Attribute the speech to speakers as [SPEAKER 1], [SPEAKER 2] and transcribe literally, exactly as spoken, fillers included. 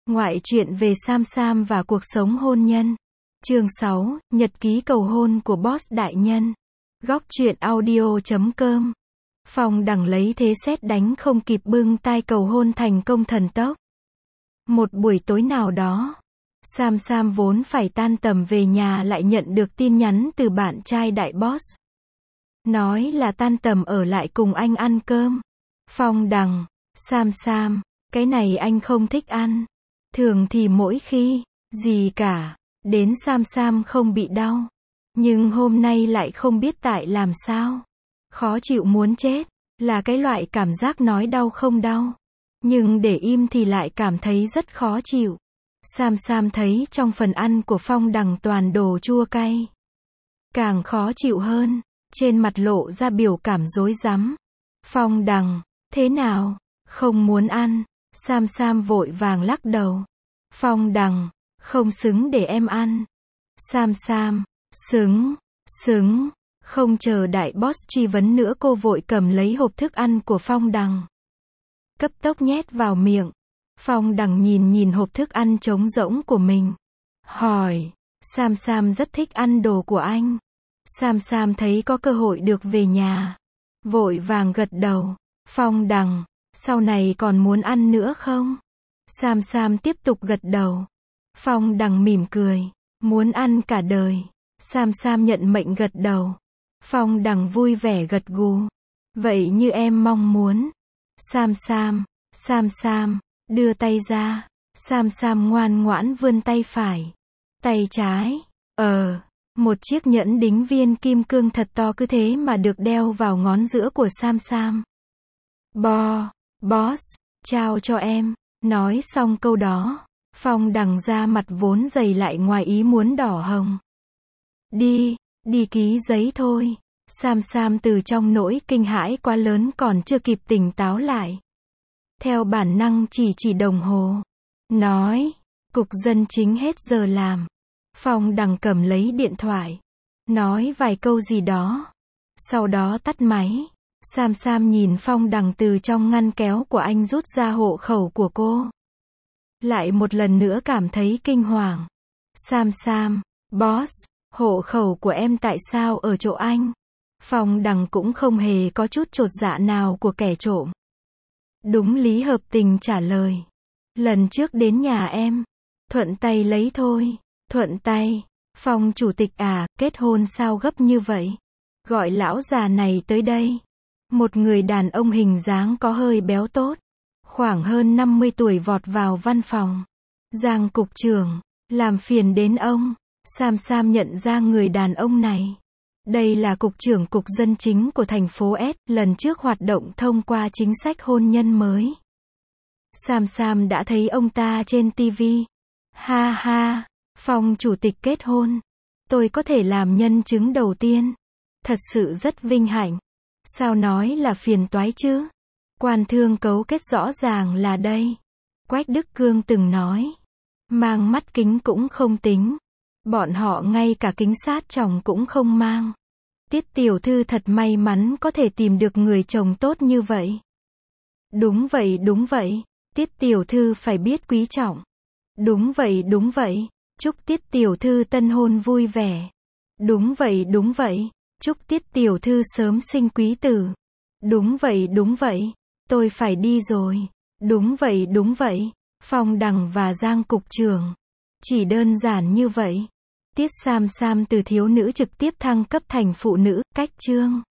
[SPEAKER 1] Ngoại truyện về Sam Sam và cuộc sống hôn nhân. Chương sáu, Nhật ký cầu hôn của boss đại nhân. Góc truyện audio chấm com. Phong Đằng lấy thế sét đánh không kịp bưng tai cầu hôn thành công thần tốc. Một buổi tối nào đó, Sam Sam vốn phải tan tầm về nhà lại nhận được tin nhắn từ bạn trai đại boss. Nói là tan tầm ở lại cùng anh ăn cơm. Phong Đằng, Sam Sam, cái này anh không thích ăn. Thường thì mỗi khi, gì cả, đến Sam Sam không bị đau. Nhưng hôm nay lại không biết tại làm sao. Khó chịu muốn chết, là cái loại cảm giác nói đau không đau. Nhưng để im thì lại cảm thấy rất khó chịu. Sam Sam thấy trong phần ăn của Phong Đằng toàn đồ chua cay. Càng khó chịu hơn, trên mặt lộ ra biểu cảm rối rắm. Phong Đằng, thế nào, không muốn ăn? Sam Sam vội vàng lắc đầu. Phong Đằng, không xứng để em ăn. Sam Sam, xứng, xứng. Không chờ đại boss truy vấn nữa, cô vội cầm lấy hộp thức ăn của Phong Đằng. Cấp tốc nhét vào miệng. Phong Đằng nhìn nhìn hộp thức ăn trống rỗng của mình. Hỏi, Sam Sam rất thích ăn đồ của anh. Sam Sam thấy có cơ hội được về nhà. Vội vàng gật đầu. Phong Đằng, sau này còn muốn ăn nữa không? Sam Sam tiếp tục gật đầu. Phong Đằng mỉm cười. Muốn ăn cả đời. Sam Sam nhận mệnh gật đầu. Phong Đằng vui vẻ gật gù. Vậy như em mong muốn. Sam Sam, Sam Sam, đưa tay ra. Sam Sam ngoan ngoãn vươn tay phải. Tay trái, ờ, một chiếc nhẫn đính viên kim cương thật to cứ thế mà được đeo vào ngón giữa của Sam Sam. Bo, boss, trao cho em. Nói xong câu đó, Phong Đằng ra mặt vốn dày lại ngoài ý muốn đỏ hồng. Đi, đi ký giấy thôi. Sam Sam từ trong nỗi kinh hãi quá lớn còn chưa kịp tỉnh táo lại. Theo bản năng chỉ chỉ đồng hồ. Nói, cục dân chính hết giờ làm. Phong Đằng cầm lấy điện thoại. Nói vài câu gì đó. Sau đó tắt máy. Sam Sam nhìn Phong Đằng từ trong ngăn kéo của anh rút ra hộ khẩu của cô. Lại một lần nữa cảm thấy kinh hoàng. Sam Sam, boss, hộ khẩu của em tại sao ở chỗ anh? Phong Đằng cũng không hề có chút chột dạ nào của kẻ trộm. Đúng lý hợp tình trả lời. Lần trước đến nhà em, thuận tay lấy thôi. Thuận tay. Phong chủ tịch à, kết hôn sao gấp như vậy? Gọi lão già này tới đây. Một người đàn ông hình dáng có hơi béo tốt, khoảng hơn năm mươi tuổi vọt vào văn phòng. Giang cục trưởng, làm phiền đến ông. Sam Sam nhận ra người đàn ông này. Đây là cục trưởng cục dân chính của thành phố S, lần trước hoạt động thông qua chính sách hôn nhân mới. Sam Sam đã thấy ông ta trên ti vi. Ha ha, Phong chủ tịch kết hôn. Tôi có thể làm nhân chứng đầu tiên. Thật sự rất vinh hạnh. Sao nói là phiền toái chứ? Quan thương cấu kết rõ ràng là đây. Quách Đức Cương từng nói. Mang mắt kính cũng không tính. Bọn họ ngay cả kính sát chồng cũng không mang. Tiết tiểu thư thật may mắn có thể tìm được người chồng tốt như vậy. Đúng vậy đúng vậy. Tiết tiểu thư phải biết quý trọng. Đúng vậy đúng vậy. Chúc Tiết tiểu thư tân hôn vui vẻ. Đúng vậy đúng vậy. Chúc Tiết tiểu thư sớm sinh quý tử. Đúng vậy đúng vậy. Tôi phải đi rồi. Đúng vậy đúng vậy. Phong Đằng và Giang cục trưởng. Chỉ đơn giản như vậy. Tiết Sam Sam từ thiếu nữ trực tiếp thăng cấp thành phụ nữ, cách chương.